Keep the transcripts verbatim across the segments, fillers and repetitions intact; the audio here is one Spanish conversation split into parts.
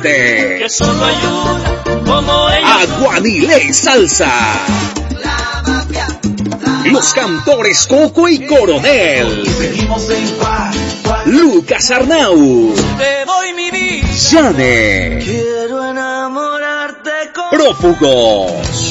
presente que solo hay una como ella. Aguanile Salsa. Los cantores Coco y Coronel. Lucas Arnau. Te doy mi vida. Jane. Quiero enamorarte con Prófugos.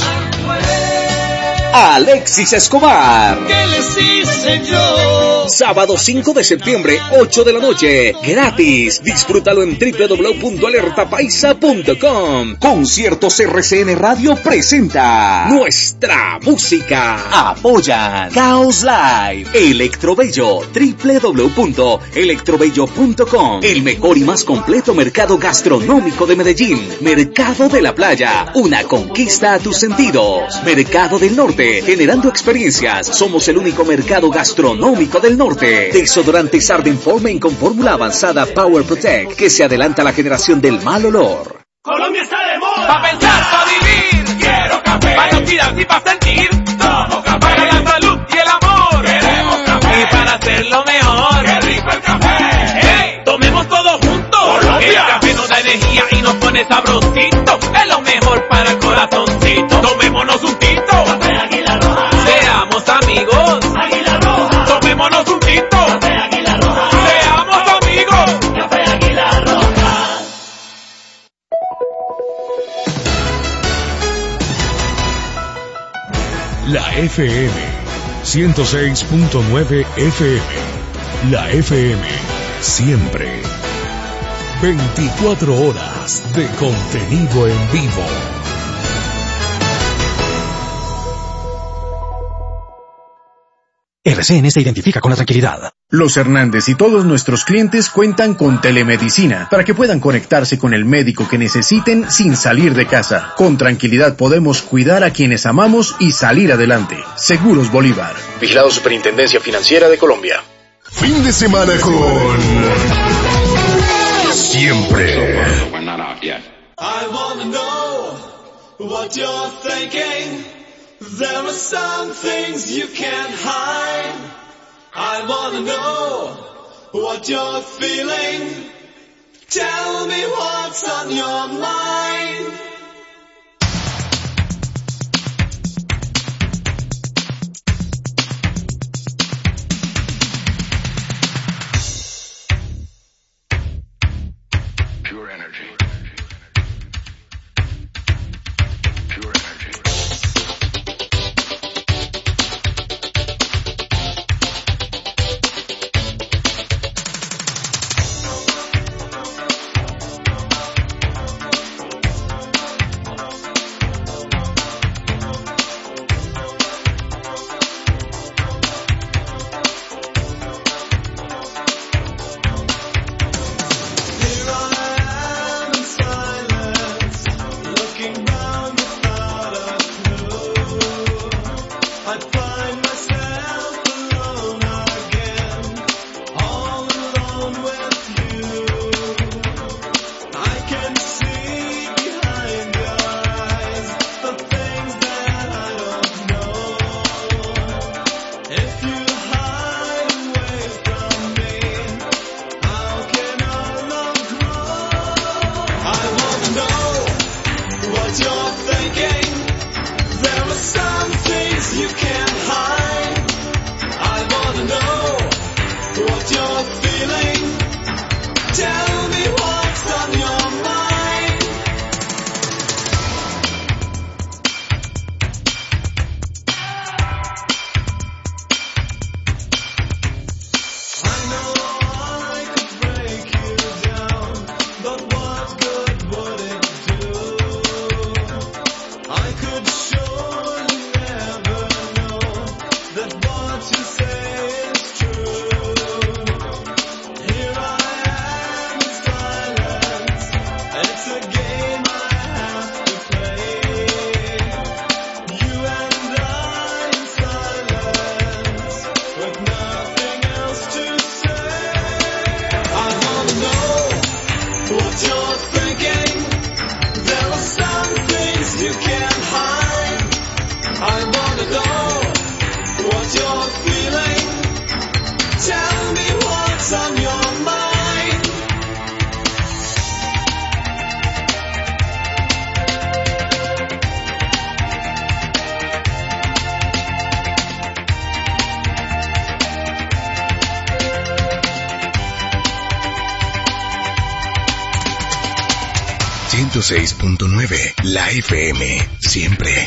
Alexis Escobar. ¿Qué les hice yo? Sábado cinco de septiembre, ocho de la noche. Gratis. Disfrútalo en doble u doble u doble u punto alerta paisa punto com. Conciertos R C N Radio presenta nuestra música. Apoyan Caos Live, Electrobello, doble u doble u doble u punto electrobello punto com. El mejor y más completo mercado gastronómico de Medellín. Mercado de la Playa, una conquista a tus sentidos. Mercado del Norte, generando experiencias. Somos el único mercado gastronómico del norte. Desodorante Arden Formen con fórmula avanzada Power Protect, que se adelanta a la generación del mal olor. Colombia está de moda. Pa' pensar, pa' vivir. Quiero café. Pa' no tirar y pa' sentir. Tomo café. Para la salud y el amor. Queremos café. Y para hacerlo mejor. Qué rico el café. Hey, tomemos todos juntos. Colombia. El café nos da energía y nos pone sabrosito. Es lo mejor para el corazoncito. Tomémonos un tito. Café Águila Roja. Seamos amigos. Águila Roja. Tomémonos un tito. Café Águila Roja. Seamos amigos. Café Águila Roja. La F M ciento seis punto nueve F M. La F M siempre. veinticuatro horas de contenido en vivo. R C N se identifica con la tranquilidad. Los Hernández y todos nuestros clientes cuentan con telemedicina para que puedan conectarse con el médico que necesiten sin salir de casa. Con tranquilidad podemos cuidar a quienes amamos y salir adelante. Seguros Bolívar. Vigilado Superintendencia Financiera de Colombia. Fin de semana con Siempre. I wanna know what you're thinking. There are some things you can't hide. I wanna know what you're feeling. Tell me what's on your mind. Pure energy. ciento seis punto nueve, la F M, siempre.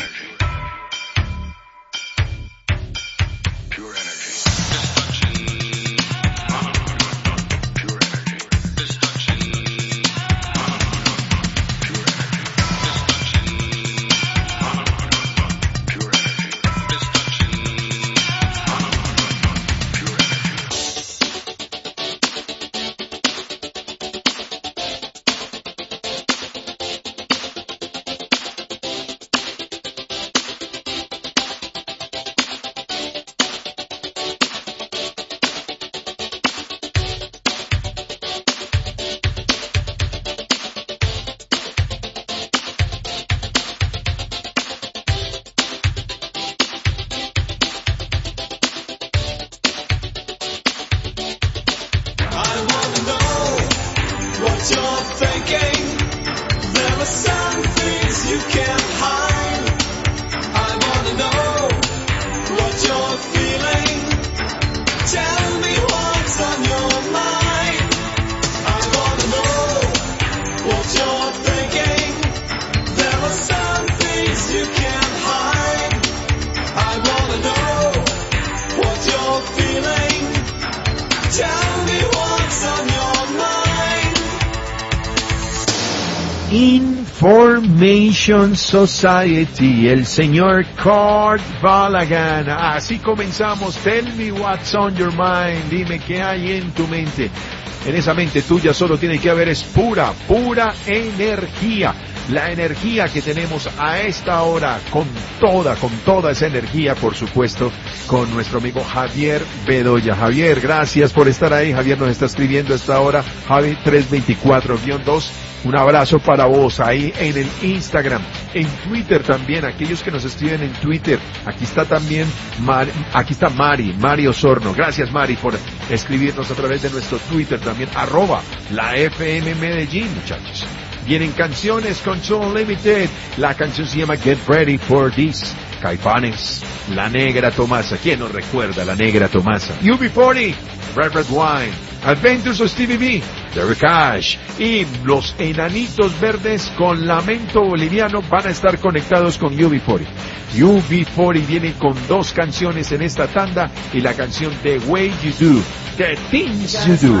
Information Society, el señor Kurt Balagan. Así comenzamos. Tell me what's on your mind. Dime qué hay en tu mente. En esa mente tuya solo tiene que haber es pura, pura energía. La energía que tenemos a esta hora, con toda, con toda esa energía, por supuesto, con nuestro amigo Javier Bedoya. Javier, gracias por estar ahí. Javier nos está escribiendo a esta hora, Javi tres veinticuatro guión dos. Un abrazo para vos ahí en el Instagram, en Twitter también, aquellos que nos escriben en Twitter. Aquí está también, Mar, aquí está Mari, Mari Osorno. Gracias, Mari, por escribirnos a través de nuestro Twitter también, arroba la F M Medellín, muchachos. Vienen canciones con Soul Limited. La canción se llama Get Ready for This. Caifanes, La Negra Tomasa. ¿Quién nos recuerda La Negra Tomasa? U B cuarenta, Red Red Wine, Adventures of Stevie B, Derek Cash y los Enanitos Verdes con Lamento Boliviano van a estar conectados con U B cuarenta. U B cuarenta viene con dos canciones en esta tanda y la canción The Way You Do, The Things You Do.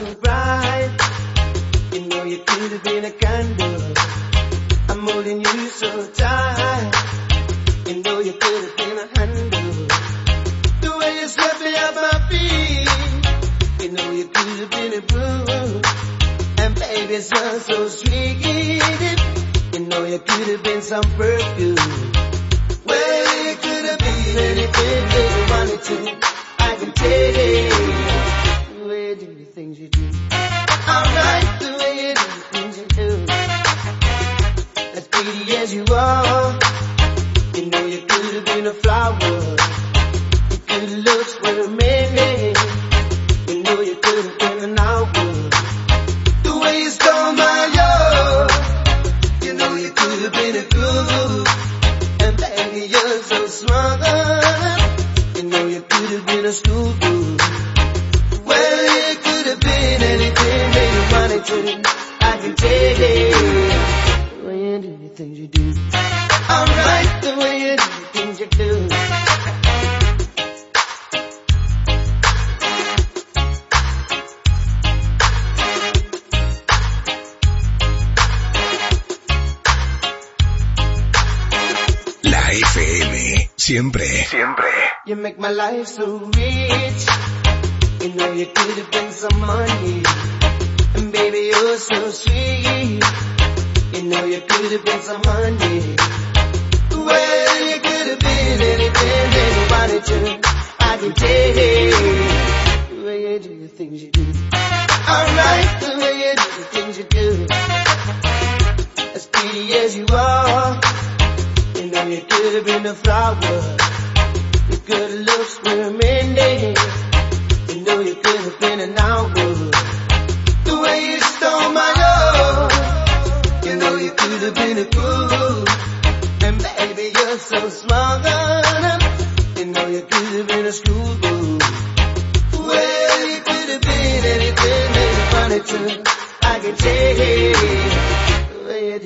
You know you could have been a candle. I'm holding you so tight. You know you could have been a handle. The way you swept me off my feet. You know you could have been a broom. And baby, it smells so sweet. You know you could have been some perfume. Well, you could have been anything that you wanted to. I can tell you. The way you do the things you do. Alright, the way you do the things you do. As pretty as you are, you know you could have been a flower. You could have looked for a minute. You know you could have been an hour. The way you stole my love, you know you could have been a groove. And baby, you're so smart. You know you could have been a schoolgirl. Well, you could have been anything that you wanted to. I can tell you. The way you do the things you do. Alright, the way you do the things you do. La F M, siempre, siempre. You make my life so rich. You know you could have been some money. And baby, you're so sweet. You know you could have been some honey. Well, you could have been anything that you wanted to. I can tell you. The way you do the things you do. Alright, the way you do the things you do. As pretty as you are, you know you could have been a flower. Your good looks were a minute. You know you could have been an hour. The way you stole my love, you know you could have been a fool. And baby, you're so smart. You know you could have been a schoolgirl. Well, you could have been anything that you wanted to. I can tell you. The way you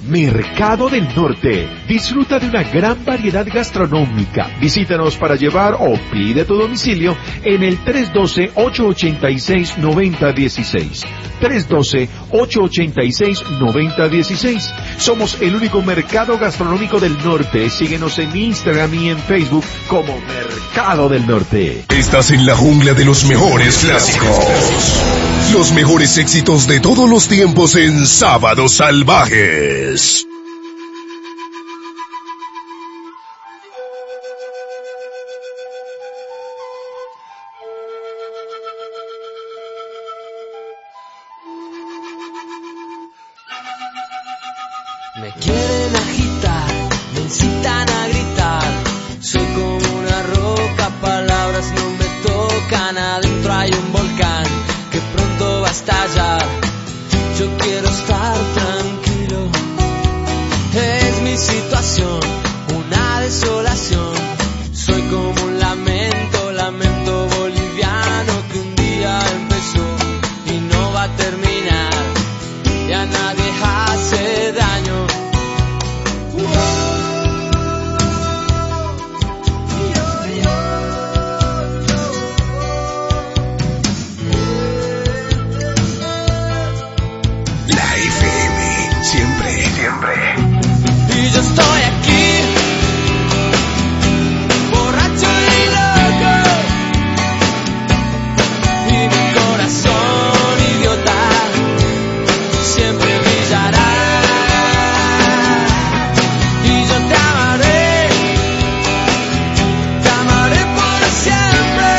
Mercado del Norte. Disfruta de una gran variedad gastronómica. Visítanos para llevar o pide tu domicilio en el tres uno dos, ocho ocho seis, nueve cero uno seis. tres uno dos, ocho ocho seis, nueve cero uno seis. Somos el único mercado gastronómico del norte. Síguenos en Instagram y en Facebook como Mercado del Norte. Estás en la jungla de los mejores clásicos. Los mejores éxitos de todos los tiempos en Sábados Salvajes. Me quieren agitar, me incitan a gritar. Soy como una roca, palabras no me tocan. Adentro hay un volcán que pronto va a estallar. Yo quiero estar tranquilo. Es mi situación, una desolación. Soy como un lamento, lamento boliviano que un día empezó y no va a terminar. Y a nadie hace daño. Y yo estoy aquí, borracho y loco, y mi corazón idiota siempre brillará. Y yo te amaré, te amaré por siempre.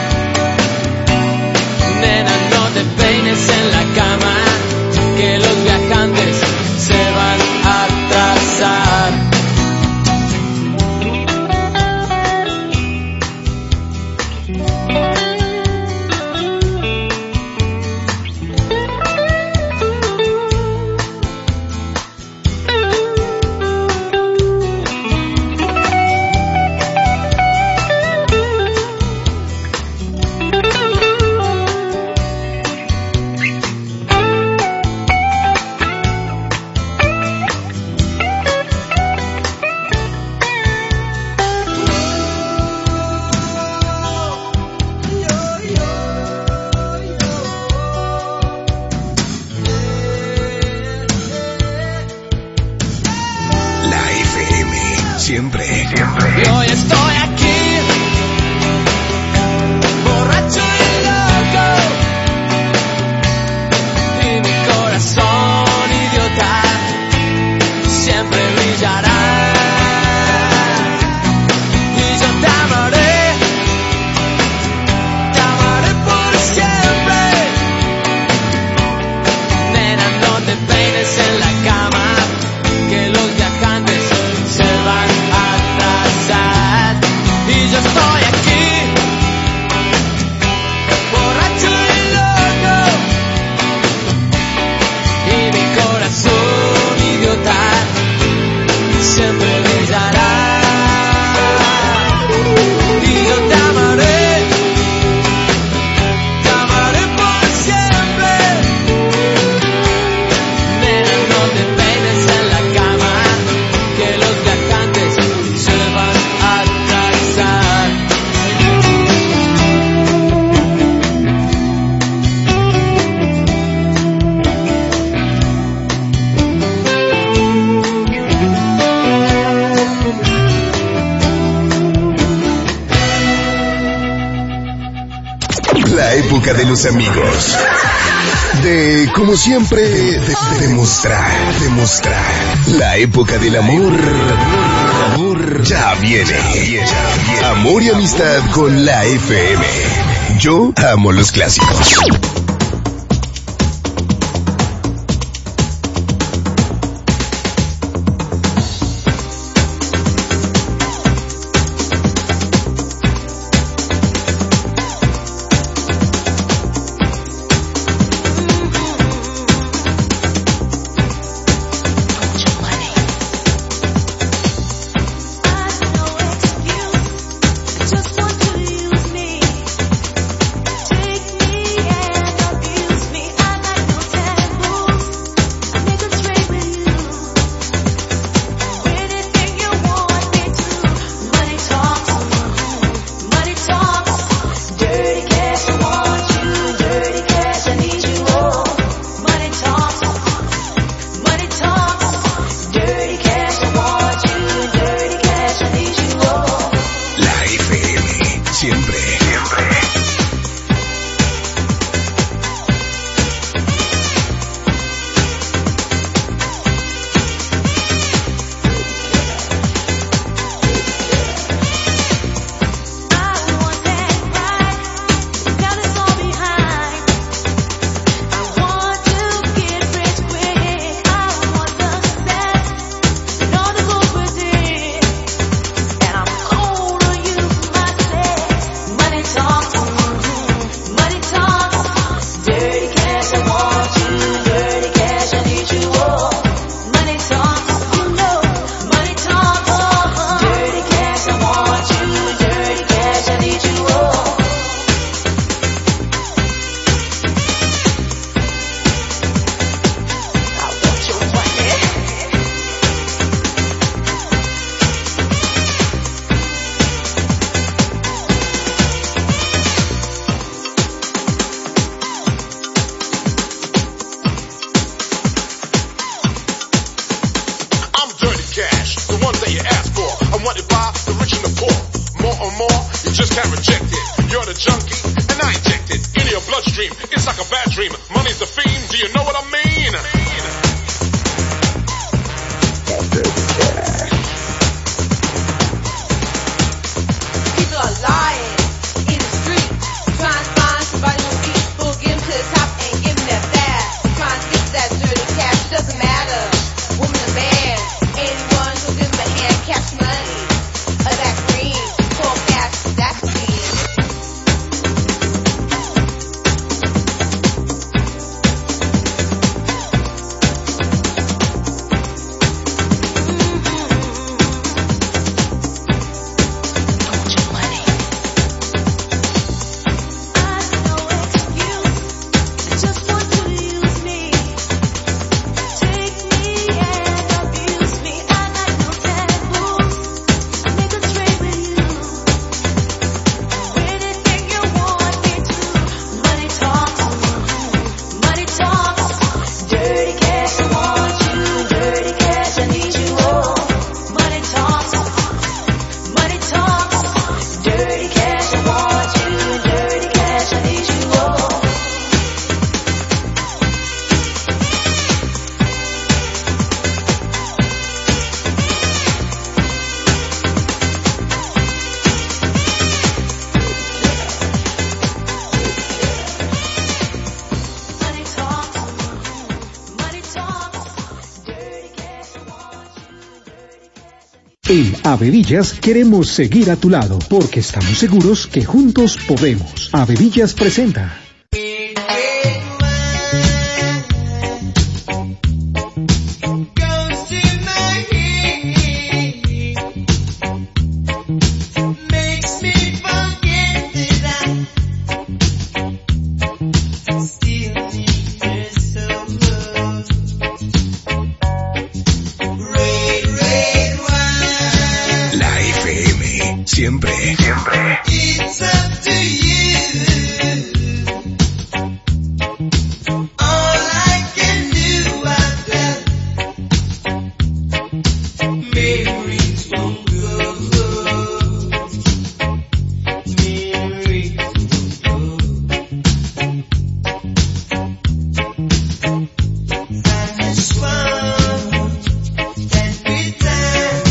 Nena, no te peines en la cama, que los viajantes se van a atrasar. Siempre, siempre. Y hoy estoy aquí, borracho y loco, y mi corazón idiota siempre brillará. Y yo te amaré, te amaré por siempre. Nena, no te peines en la cama, que los viajantes se van a atrasar. Y yo estoy aquí, borracho y loco, y mi corazón idiota siempre brillará. Y yo te amaré, te amaré por siempre. Nena, no te peines en la cama, que los viajantes se van a atrasar. La época de los amigos. De, como siempre, de, de- demostrar, demostrar. La época del amor. Amor ya viene. Amor y amistad con la F M. Yo amo los clásicos. Just want to use me, take me and can't reject it. You're the junkie, and I inject it into your bloodstream. It's like a bad dream. Money's the fiend. Do you know what I mean? People are lying in the street, trying to find somebody who'll eat. Who'll get 'em to the top and give 'em that fast. Trying to get that dirty cash. It doesn't matter, woman or man. Anyone who'll give 'em a hand, cash money, or that green, cold cash, that's clean. En Avevillas queremos seguir a tu lado porque estamos seguros que juntos podemos. Avevillas presenta. Siempre, siempre. It's up to you. All I can do, I've done. Memories won't go. Memories won't go. I just want every time.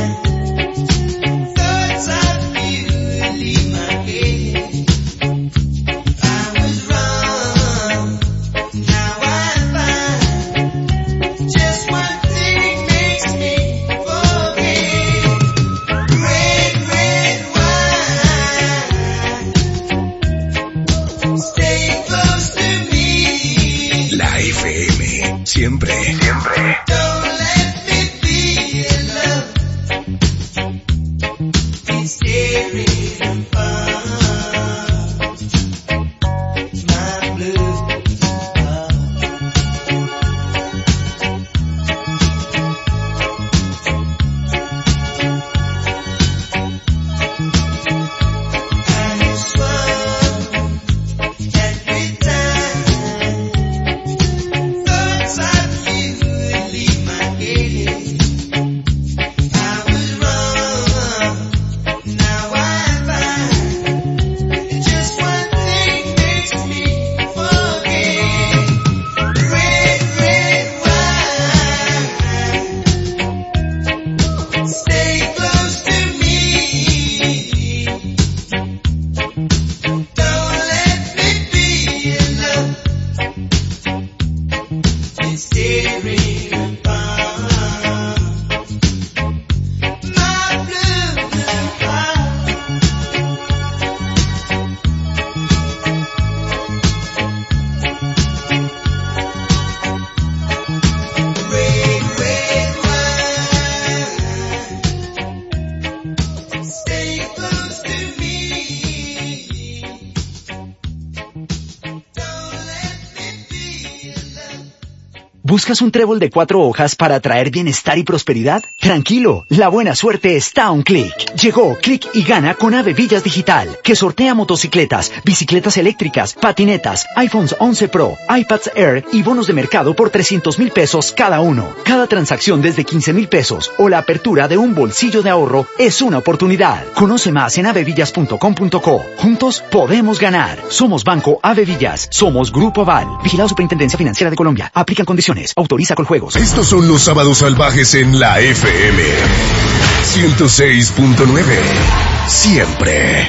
Siempre, siempre. Don't let me be alone. Be staring apart. My blue I just want every time. ¿Buscas un trébol de cuatro hojas para traer bienestar y prosperidad? Tranquilo, la buena suerte está a un clic. Llegó Clic y Gana con Ave Villas Digital, que sortea motocicletas, bicicletas eléctricas, patinetas, iPhones once Pro, iPads Air y bonos de mercado por trescientos mil pesos cada uno. Cada transacción desde quince mil pesos o la apertura de un bolsillo de ahorro es una oportunidad. Conoce más en avevillas punto com punto co. Juntos podemos ganar. Somos Banco Ave Villas. Somos Grupo Aval. Vigilado Superintendencia Financiera de Colombia. Aplican condiciones. Autoriza Coljuegos. Estos son los sábados salvajes en la F M ciento seis punto nueve. Siempre.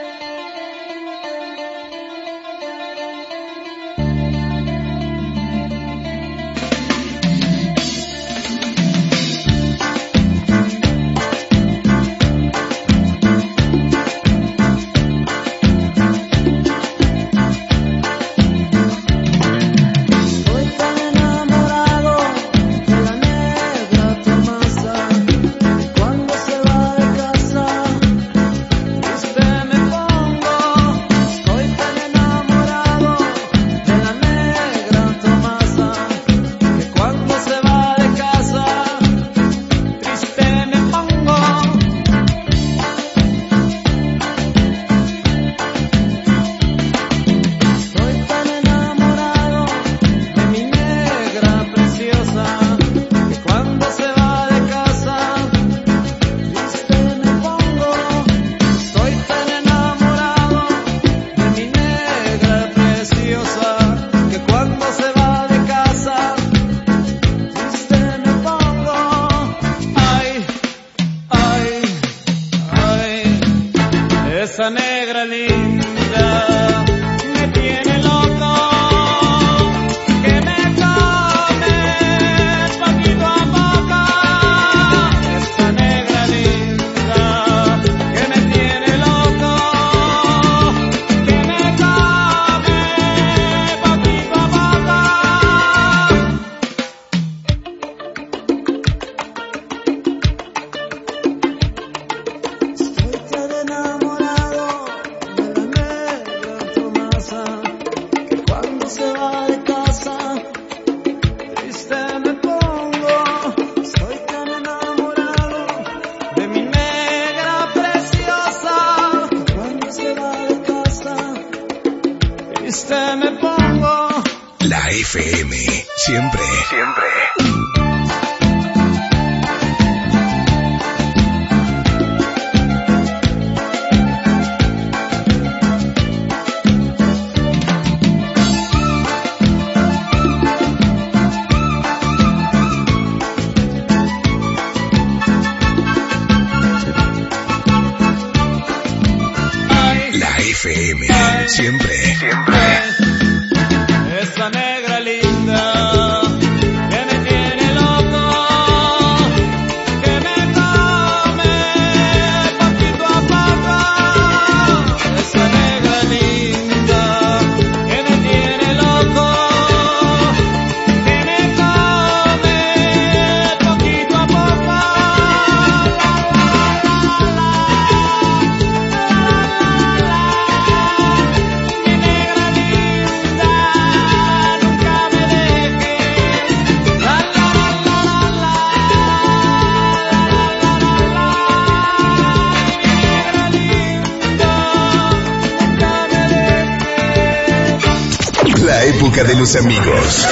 De los amigos,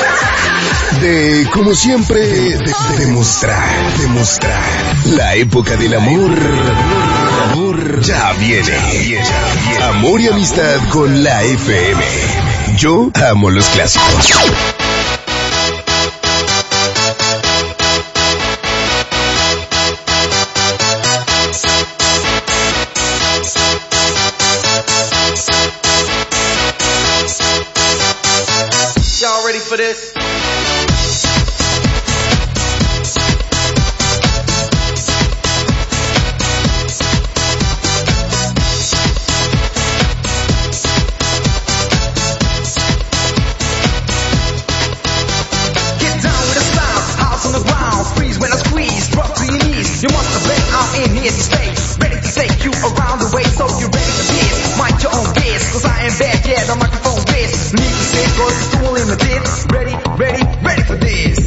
de como siempre, de, de demostrar, demostrar. La época del amor, amor ya viene. Amor y amistad con la F M. Yo amo los clásicos. For this. Get down with a style, house on the ground, freeze when I squeeze, drop to your knees. You must have been out in here to stay, ready to take you around the way, so you're ready for this. Mind your own biz, cause I am back, yeah, the microphone biz. Need to say, cause it's all in the dip. Ready, ready, ready for this.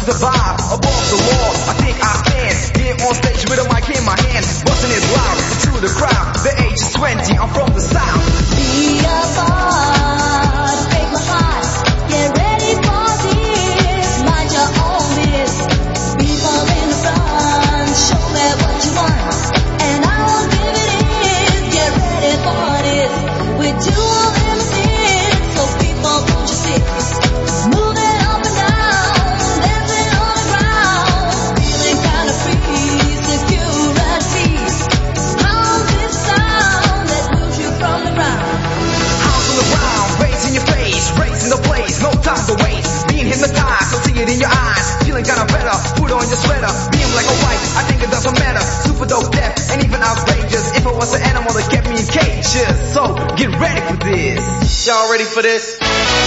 to the bar, above the law. I think I stand here on stage with a mic in my hand, busting it loud to the crowd. The age is twenty, I'm from the south. Be a boss, break my heart. Get ready for this, mind your own biz. People in the front, show me what you want, and I will give it in. Get ready for this, we do all in the things, so people won't you see? Moving up and down, dancing on the ground, feeling kind of free, security. How's this sound that moves you from the ground? House on the ground, raising your face, raising the place, no time to waste. Being hypnotized, so see it in your eyes. Feeling kinda better, put on your sweater. Being black or white, I think it doesn't matter. Super dope, deaf, and even outrageous. If I was an animal that kept me in cages. So, get ready for this. Y'all ready for this?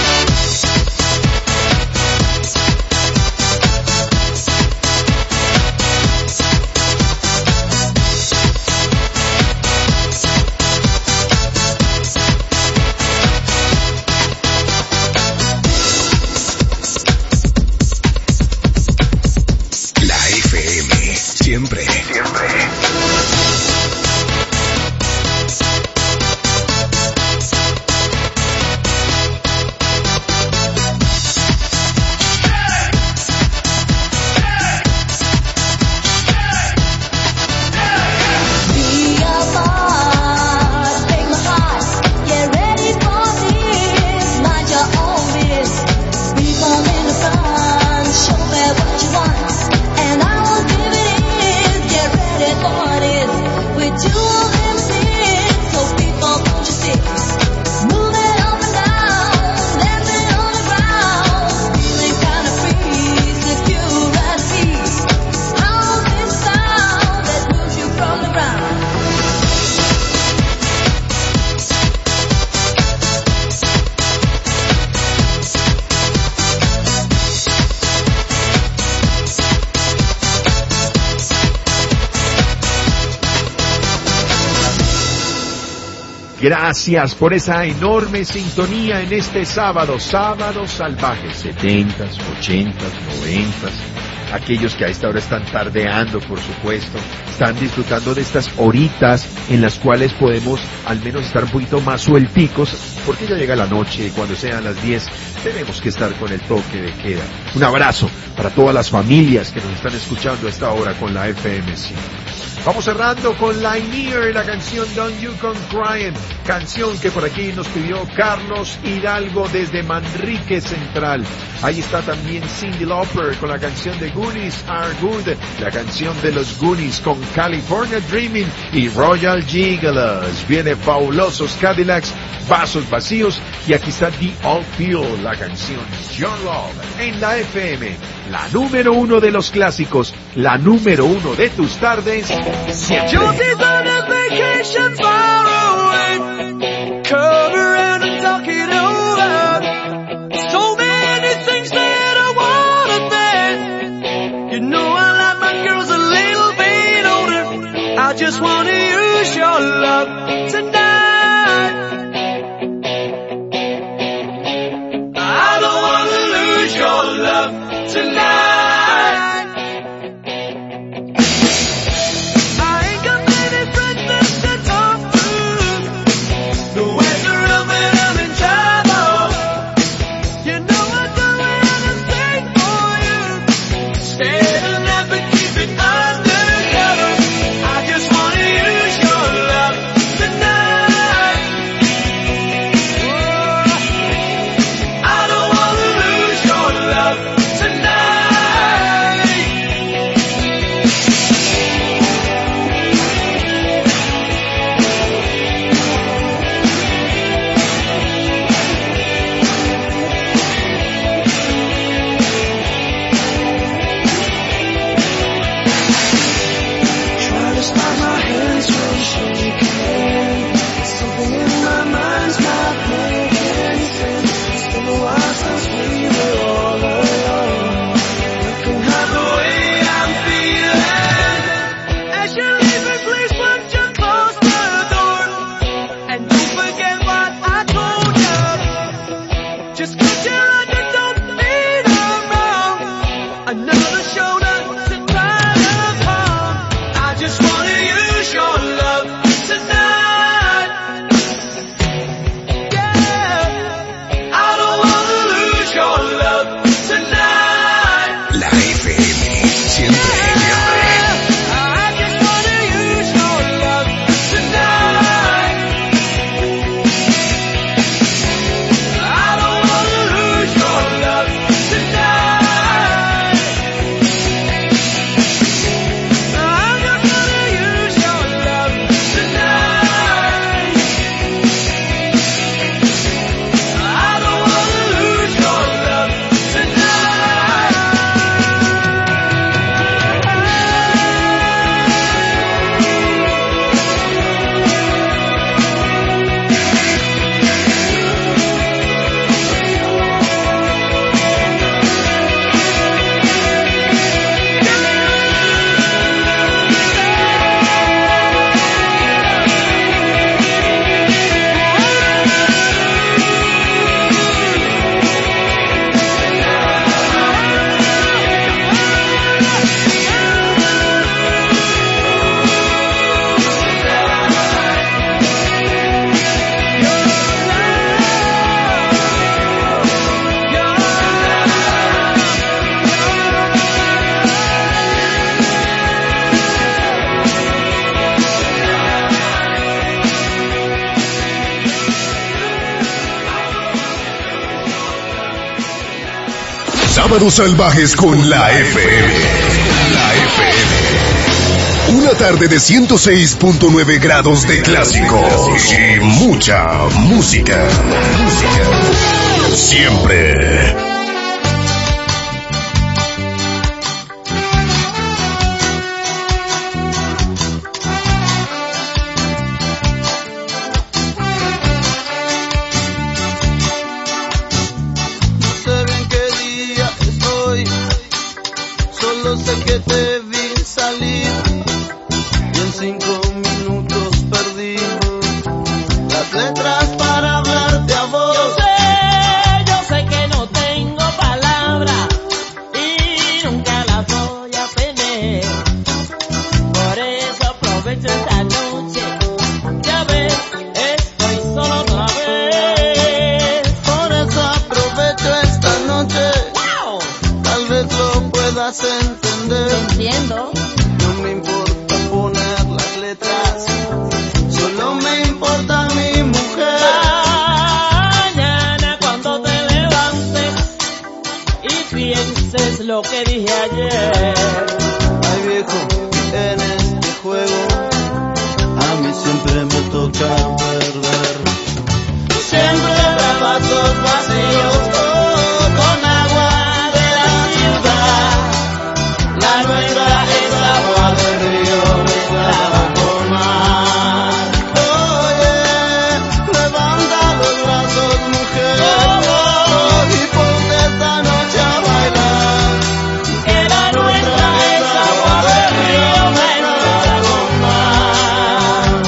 La F M, siempre, siempre. Be a boss, break my heart. Get ready for this, mind your own biz. People in the front, show me what you want, and I will give it in. Get ready for this, we do all them things, so people won't you see? Moving up and down, dancing on the ground, feeling kind of free, security. How's this sound that moves you from the ground? Gracias por esa enorme sintonía en este sábado, sábado salvaje, setentas, ochentas, noventas. Aquellos que a esta hora están tardeando, por supuesto, están disfrutando de estas horitas en las cuales podemos al menos estar un poquito más suelticos, porque ya llega la noche y cuando sean las diez tenemos que estar con el toque de queda. Un abrazo para todas las familias que nos están escuchando a esta hora con la F M cinco. Vamos cerrando con Lanier, la canción Don't You Come Crying, canción que por aquí nos pidió Carlos Hidalgo desde Manrique Central. Ahí está también Cyndi Lauper con la canción de Goonies Are Good, la canción de los Goonies con California Dreaming y Royal Gigolos. Viene Fabulosos Cadillacs, Vasos Vacíos, y aquí está The All Feel, la canción Your Love en la F M, la número uno de los clásicos, la número uno de tus tardes. Siempre. You'll be on a vacation far away. Come around and talk it over. So many things that I wanna say. You know I like my girls a little bit older. I just wanna use your love tonight. I don't wanna lose your love tonight. Tonight. the shoulder to cry upon. I just wanna use your love tonight. Yeah, I don't wanna lose your love tonight. La F M, siempre, siempre. I just wanna use your love tonight. I don't wanna lose your love tonight. I just wanna use your love tonight. I don't wanna lose your love Sábados salvajes con la F M. La F M. Una tarde de ciento seis punto nueve grados de clásicos y mucha música. Música. Siempre. No sé bien qué día es hoy, solo sé que te vi salir y en cinco minutos perdí las letras para hablarte a vos. Yo sé, yo sé que no tengo palabras y nunca las voy a tener. Por eso aprovecho esta noche, ya ves, estoy solo otra vez. Por eso aprovecho esta noche, ¡Wow! tal vez lo puedas entender. Entiendo. No me importa poner las letras, solo me importa mi mujer. Mañana cuando te levantes y pienses lo que dije ayer. Ay viejo, en este juego a mí siempre me toca perder. Siempre habrá vasos vacíos oh, con agua de la ciudad. La nuestra es agua del río mezclada con mar. Oye, levanta los brazos mujer y ponte esta noche a bailar. Que la nuestra es agua del río mezclada con mar.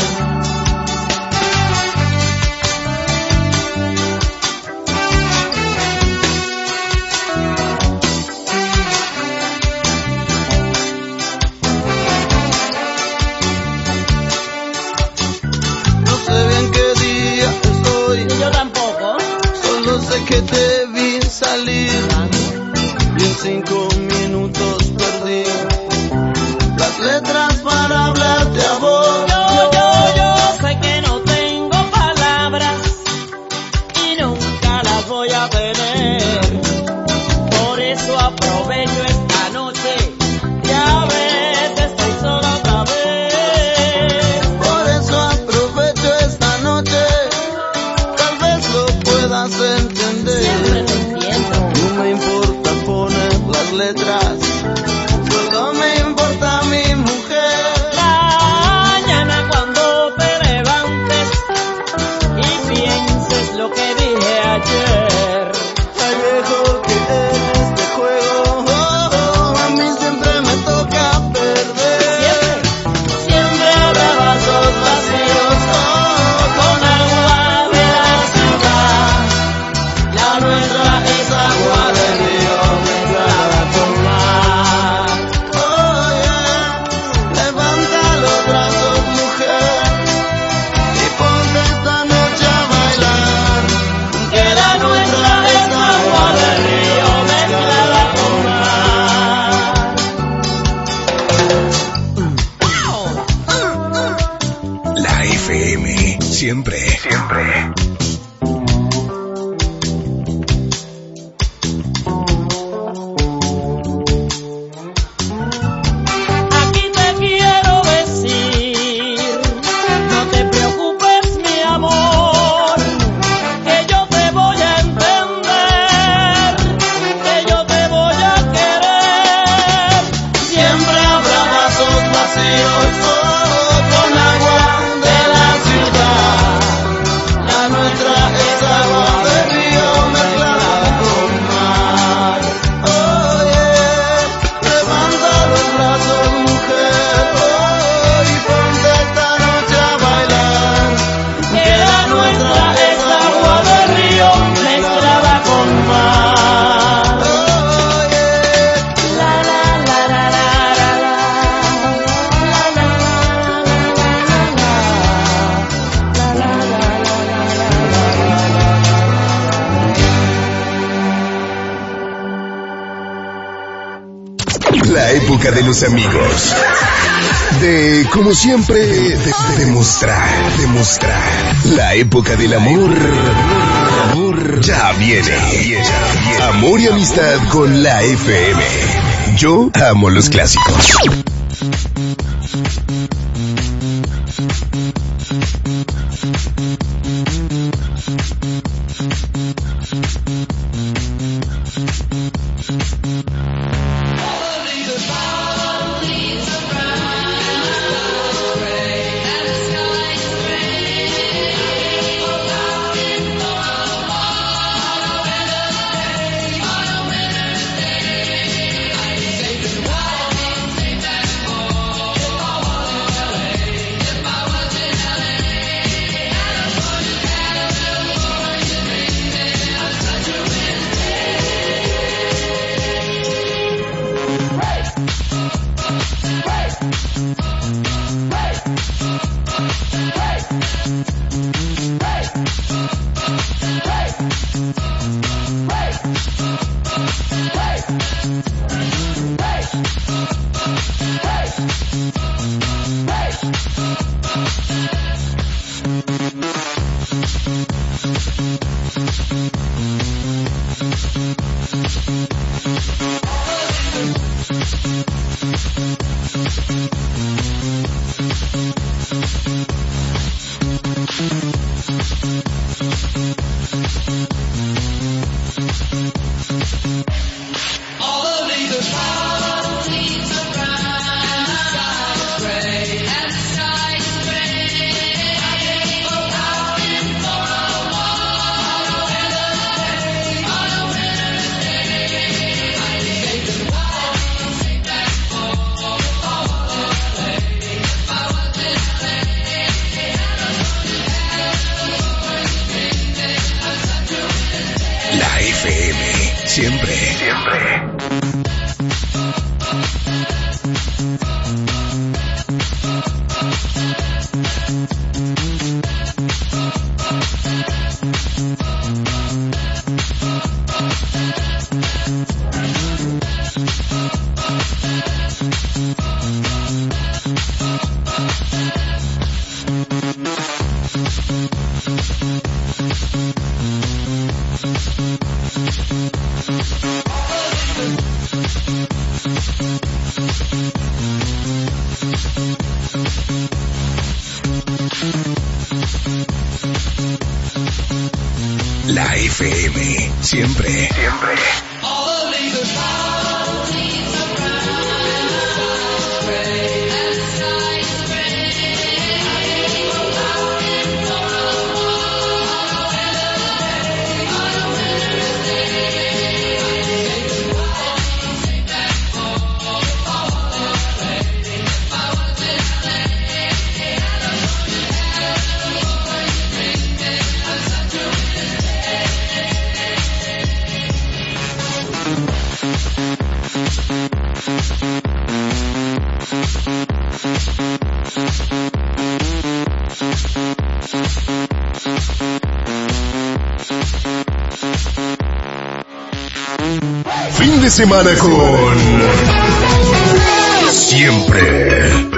época de los amigos. De, como siempre, de, de demostrar, demostrar. La época del amor, amor ya viene. Amor y amistad con la F M. Yo amo los clásicos. La F M, siempre, siempre. Fin de semana con Siempre.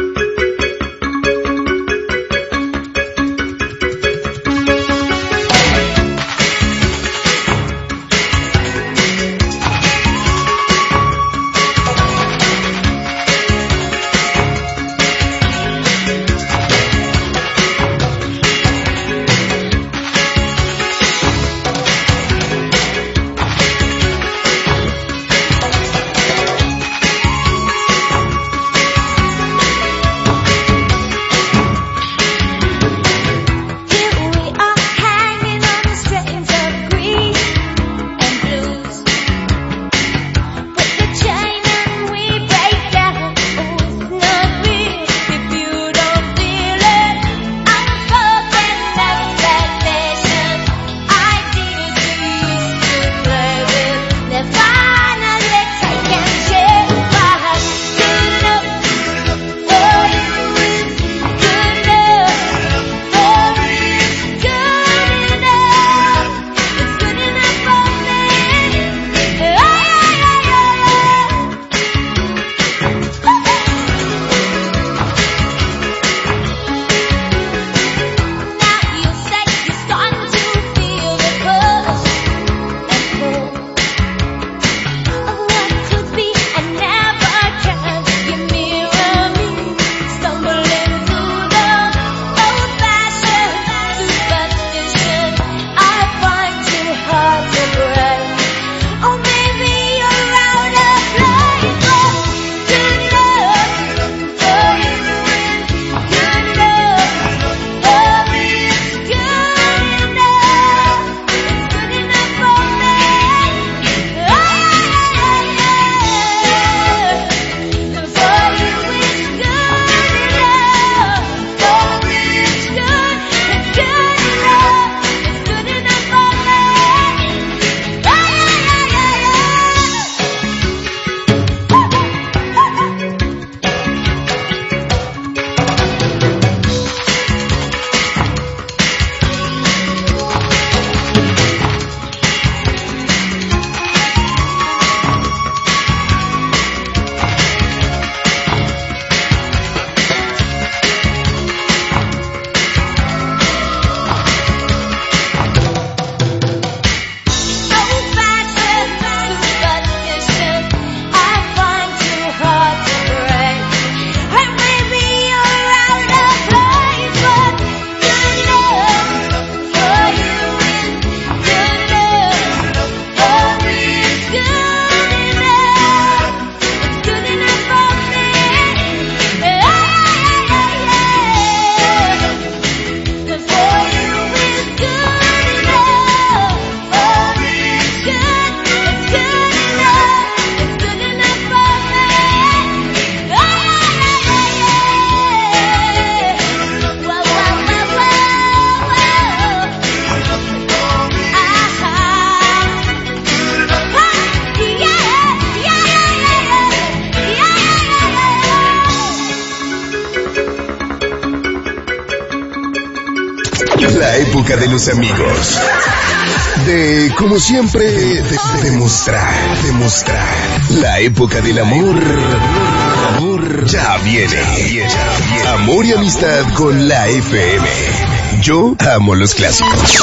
época de los amigos. De, como siempre, de, de, demostrar, demostrar. La época del amor, amor ya viene. Amor y amistad con la F M. Yo amo los clásicos.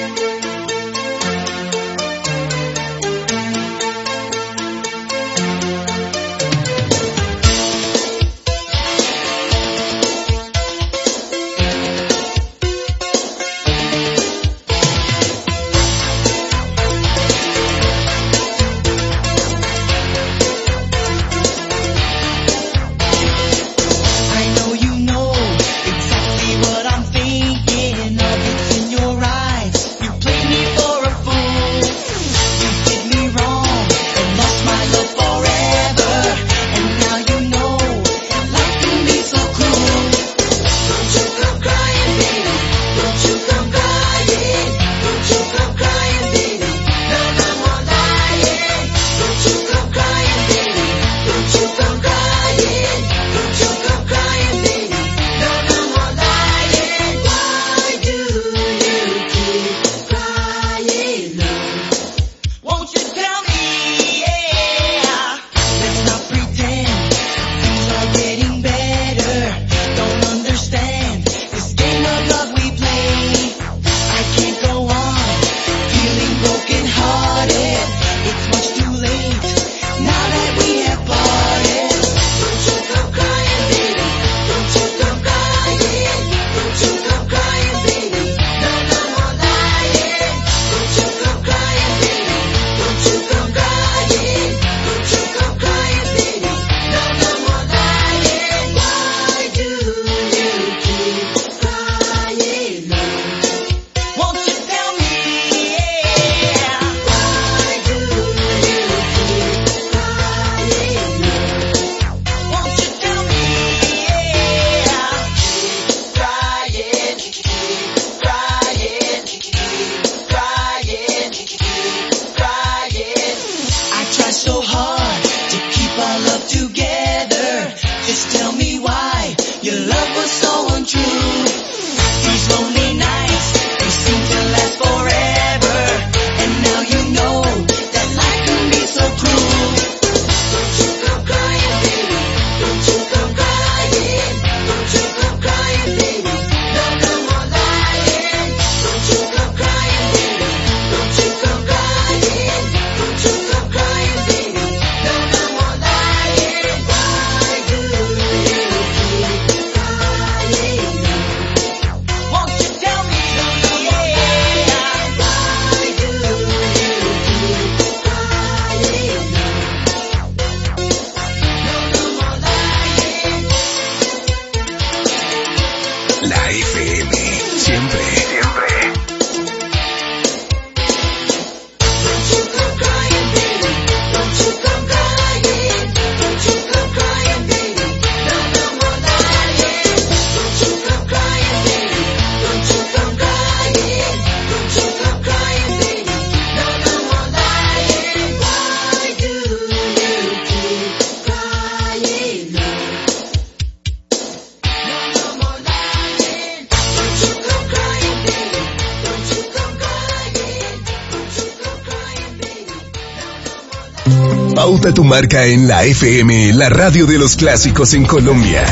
Pauta tu marca en la F M, la radio de los clásicos en Colombia.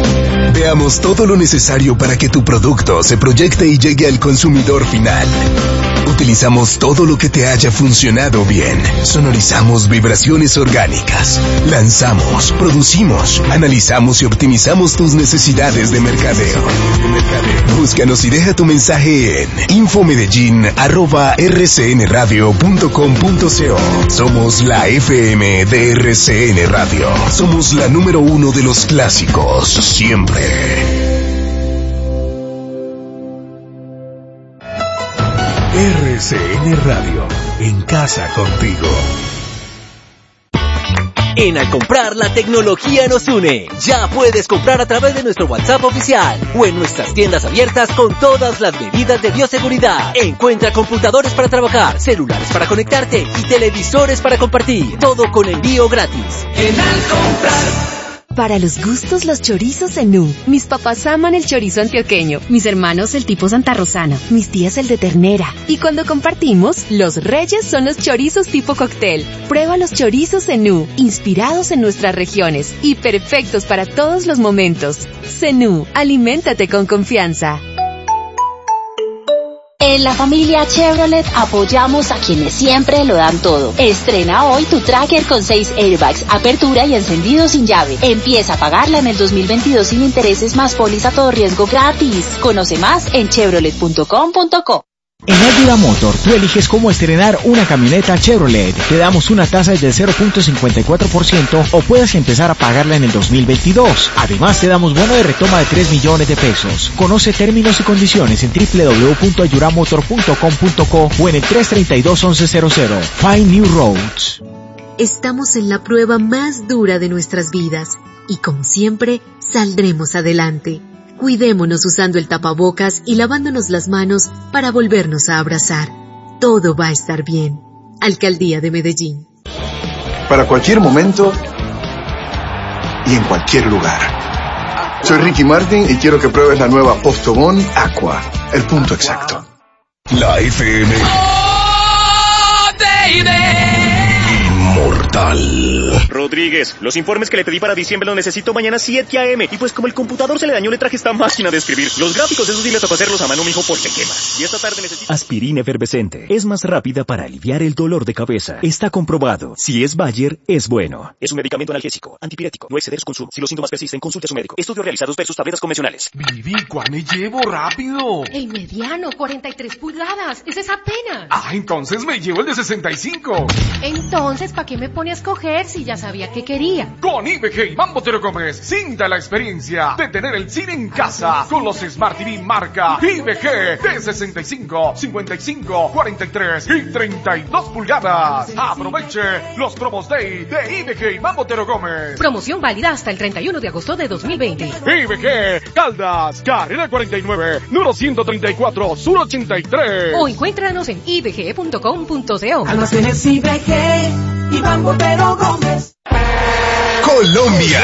Veamos todo lo necesario para que tu producto se proyecte y llegue al consumidor final. Utilizamos todo lo que te haya funcionado bien. Sonorizamos vibraciones orgánicas. Lanzamos, producimos, analizamos y optimizamos tus necesidades de mercadeo. Búscanos y deja tu mensaje en infomedellín arroba r c n radio punto com punto co. Somos la F M de R C N Radio. Somos la número uno de los clásicos, siempre. R C N Radio, en casa contigo. En Al Comprar, la tecnología nos une. Ya puedes comprar a través de nuestro WhatsApp oficial o en nuestras tiendas abiertas con todas las medidas de bioseguridad. Encuentra computadores para trabajar, celulares para conectarte y televisores para compartir. Todo con envío gratis. En Al Comprar. Para los gustos, los chorizos Zenú. Mis papás aman el chorizo antioqueño, mis hermanos el tipo santarrosano, mis tías el de ternera. Y cuando compartimos, los reyes son los chorizos tipo cóctel. Prueba los chorizos Zenú, inspirados en nuestras regiones y perfectos para todos los momentos. Zenú, aliméntate con confianza. En la familia Chevrolet apoyamos a quienes siempre lo dan todo. Estrena hoy tu Tracker con seis airbags, apertura y encendido sin llave. Empieza a pagarla en el dos mil veintidós sin intereses más póliza todo riesgo gratis. Conoce más en chevrolet punto com punto co. En Ayuda Motor, tú eliges cómo estrenar una camioneta Chevrolet. Te damos una tasa del cero punto cincuenta y cuatro por ciento o puedes empezar a pagarla en el dos mil veintidós. Además, te damos bono de retoma de tres millones de pesos. Conoce términos y condiciones en doble u doble u doble u punto ayuramotor punto com punto co o en el tres tres dos, once cero cero. Find New Roads. Estamos en la prueba más dura de nuestras vidas y, como siempre, saldremos adelante. Cuidémonos usando el tapabocas y lavándonos las manos para volvernos a abrazar. Todo va a estar bien. Alcaldía de Medellín. Para cualquier momento y en cualquier lugar. Soy Ricky Martin y quiero que pruebes la nueva Postobón Aqua. El punto exacto. La F M. Oh, Inmortal. Rodríguez, los informes que le pedí para diciembre los necesito mañana siete a eme. Y pues como el computador se le dañó, le traje esta máquina de escribir. Los gráficos, eso sí le tocó hacerlos a mano, mijo, por se quema. Y esta tarde necesito... Aspirina efervescente. Es más rápida para aliviar el dolor de cabeza. Está comprobado. Si es Bayer, es bueno. Es un medicamento analgésico, antipirético. No exceder su consumo. Si los síntomas persisten, consulte a su médico. Estudios realizados versus tabletas convencionales. Vivi, ¿cuál me llevo? ¡Rápido! El mediano, cuarenta y tres pulgadas. Ese es apenas. Ah, entonces me llevo el de sesenta y cinco. Entonces, ¿para qué me pone a escoger si ya sabía que quería? Con I B G y Mambo Te Lo Comes, sienta la experiencia de tener el cine en casa con los Smart T V marca I B G de sesenta y cinco, cincuenta y cinco, cuarenta y tres y treinta y dos pulgadas. Aproveche los promos day de I B G y Mambo Te Lo Comes. Promoción válida hasta el treinta y uno de agosto de dos mil veinte. I B G, Caldas, carrera cuarenta y nueve, número ciento treinta y cuatro, sur ochenta y tres. O encuéntranos en i b g punto com punto co. Almacenes I B G y Mambo Te Lo Comes. Colombia.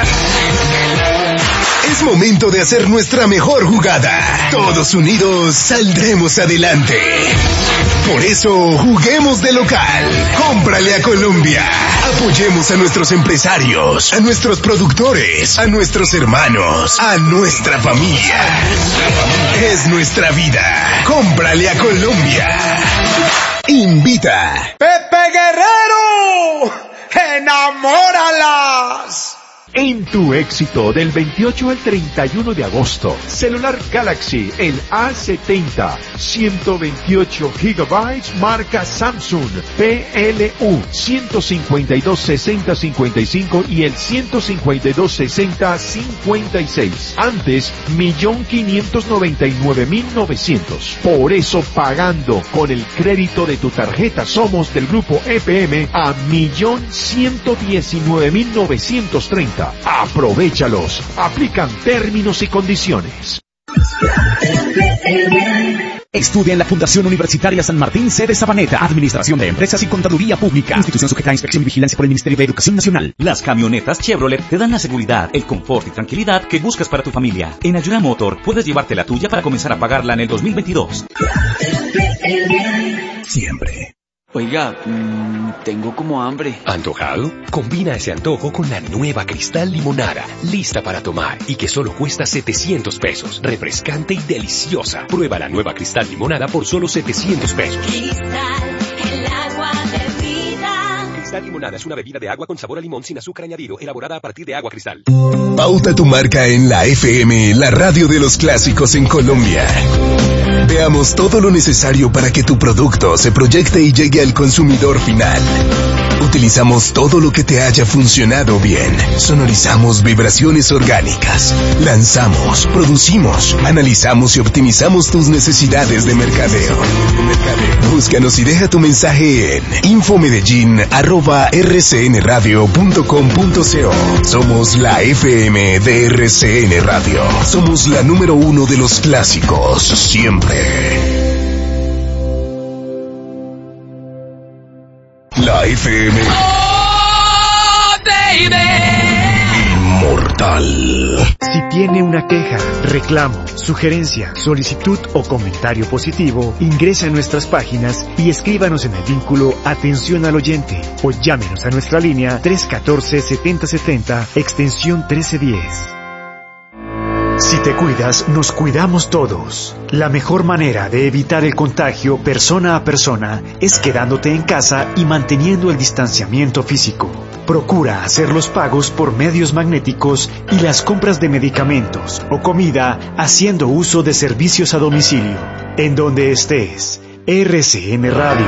Es momento de hacer nuestra mejor jugada. Todos unidos saldremos adelante. Por eso, juguemos de local. Cómprale a Colombia. Apoyemos a nuestros empresarios, a nuestros productores, a nuestros hermanos, a nuestra familia. Es nuestra vida. Cómprale a Colombia. Invita. Pepe Guerrero, enamóralas. En tu éxito del veintiocho al treinta y uno de agosto, celular Galaxy, el A setenta, ciento veintiocho gigabytes, marca Samsung, P L U, ciento cincuenta y dos, sesenta, cincuenta y cinco y el ciento cincuenta y dos, sesenta, cincuenta y seis. Antes, millón quinientos noventa y nueve mil novecientos. Por eso, pagando con el crédito de tu tarjeta Somos del grupo E P M a millón ciento diecinueve mil novecientos treinta. Aprovéchalos. Aplican términos y condiciones. Estudia en la Fundación Universitaria San Martín, sede Sabaneta. Administración de Empresas y Contaduría Pública. Institución sujeta a inspección y vigilancia por el Ministerio de Educación Nacional. Las camionetas Chevrolet te dan la seguridad, el confort y tranquilidad que buscas para tu familia. En Ayuda Motor puedes llevarte la tuya para comenzar a pagarla en el dos mil veintidós. Siempre. Oiga, mmm, tengo como hambre. ¿Antojado? Combina ese antojo con la nueva Cristal Limonada, lista para tomar y que solo cuesta setecientos pesos. Refrescante y deliciosa. Prueba la nueva Cristal Limonada por solo setecientos pesos. Cristal, el agua de vida. Cristal Limonada es una bebida de agua con sabor a limón sin azúcar añadido, elaborada a partir de agua cristal. Pauta tu marca en la F M, la radio de los clásicos en Colombia. Veamos todo lo necesario para que tu producto se proyecte y llegue al consumidor final. Utilizamos todo lo que te haya funcionado bien. Sonorizamos vibraciones orgánicas. Lanzamos, producimos, analizamos y optimizamos tus necesidades de mercadeo. Búscanos y deja tu mensaje en infomedellín arroba r c n radio punto com punto co. Somos la F M de R C N Radio. Somos la número uno de los clásicos, siempre. La F M. Oh, baby. tiene una queja, reclamo, sugerencia, solicitud o comentario positivo, ingrese a nuestras páginas y escríbanos en el vínculo Atención al Oyente o llámenos a nuestra línea tres uno cuatro, siete cero siete cero, extensión trece diez. Si te cuidas, nos cuidamos todos. La mejor manera de evitar el contagio persona a persona es quedándote en casa y manteniendo el distanciamiento físico. Procura hacer los pagos por medios magnéticos y las compras de medicamentos o comida haciendo uso de servicios a domicilio. En donde estés, R C N Radio.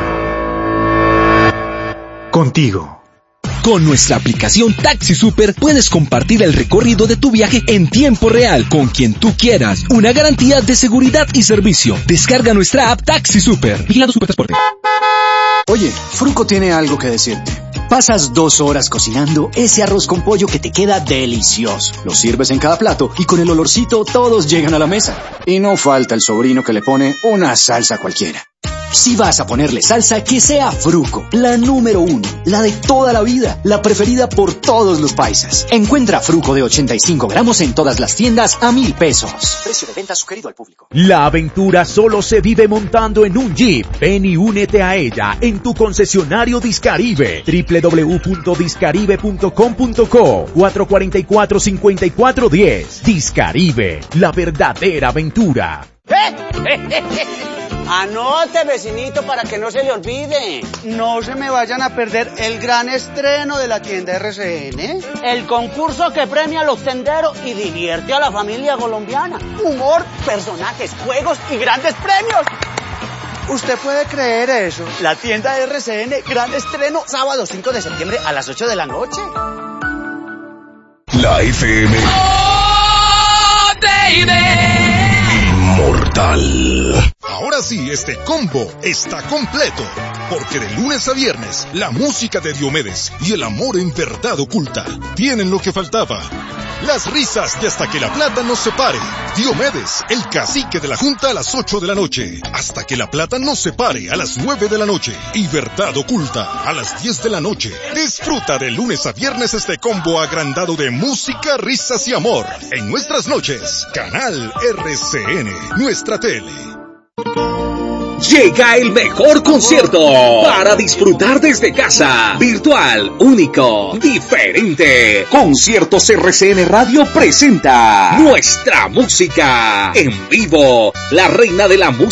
Contigo. Con nuestra aplicación Taxi Super puedes compartir el recorrido de tu viaje en tiempo real con quien tú quieras. Una garantía de seguridad y servicio. Descarga nuestra app Taxi Super. Vigilado Supertransporte. Oye, Fruco tiene algo que decirte. Pasas dos horas cocinando ese arroz con pollo que te queda delicioso. Lo sirves en cada plato y con el olorcito todos llegan a la mesa. Y no falta el sobrino que le pone una salsa cualquiera. Si vas a ponerle salsa, que sea Fruco, la número uno, la de toda la vida, la preferida por todos los paisas. Encuentra Fruco de ochenta y cinco gramos en todas las tiendas a mil pesos. Precio de venta sugerido al público. La aventura solo se vive montando en un Jeep. Ven y únete a ella en tu concesionario Discaribe. doble u doble u doble u punto discaribe punto com punto co cuatro cuatro cuatro, cinco cuatro uno cero. Discaribe, la verdadera aventura. Anote, vecinito, para que no se le olvide. No se me vayan a perder el gran estreno de la tienda R C N. El concurso que premia a los tenderos y divierte a la familia colombiana. Humor, personajes, juegos y grandes premios. ¿Usted puede creer eso? La tienda R C N, gran estreno, sábado cinco de septiembre a las ocho de la noche. La F M. ¡Oh, baby! Inmortal. Ahora sí, este combo está completo, porque de lunes a viernes, la música de Diomedes y el amor en verdad oculta tienen lo que faltaba. Las risas de Hasta que la Plata nos separe. Diomedes, el cacique de la Junta a las ocho de la noche. Hasta que la Plata nos separe a las nueve de la noche. Y Verdad Oculta a las diez de la noche. Disfruta de lunes a viernes este combo agrandado de música, risas y amor. En nuestras noches, Canal R C N, nuestra tele. Llega el mejor concierto para disfrutar desde casa, virtual, único, diferente. Conciertos R C N Radio presenta nuestra música en vivo, la reina de la música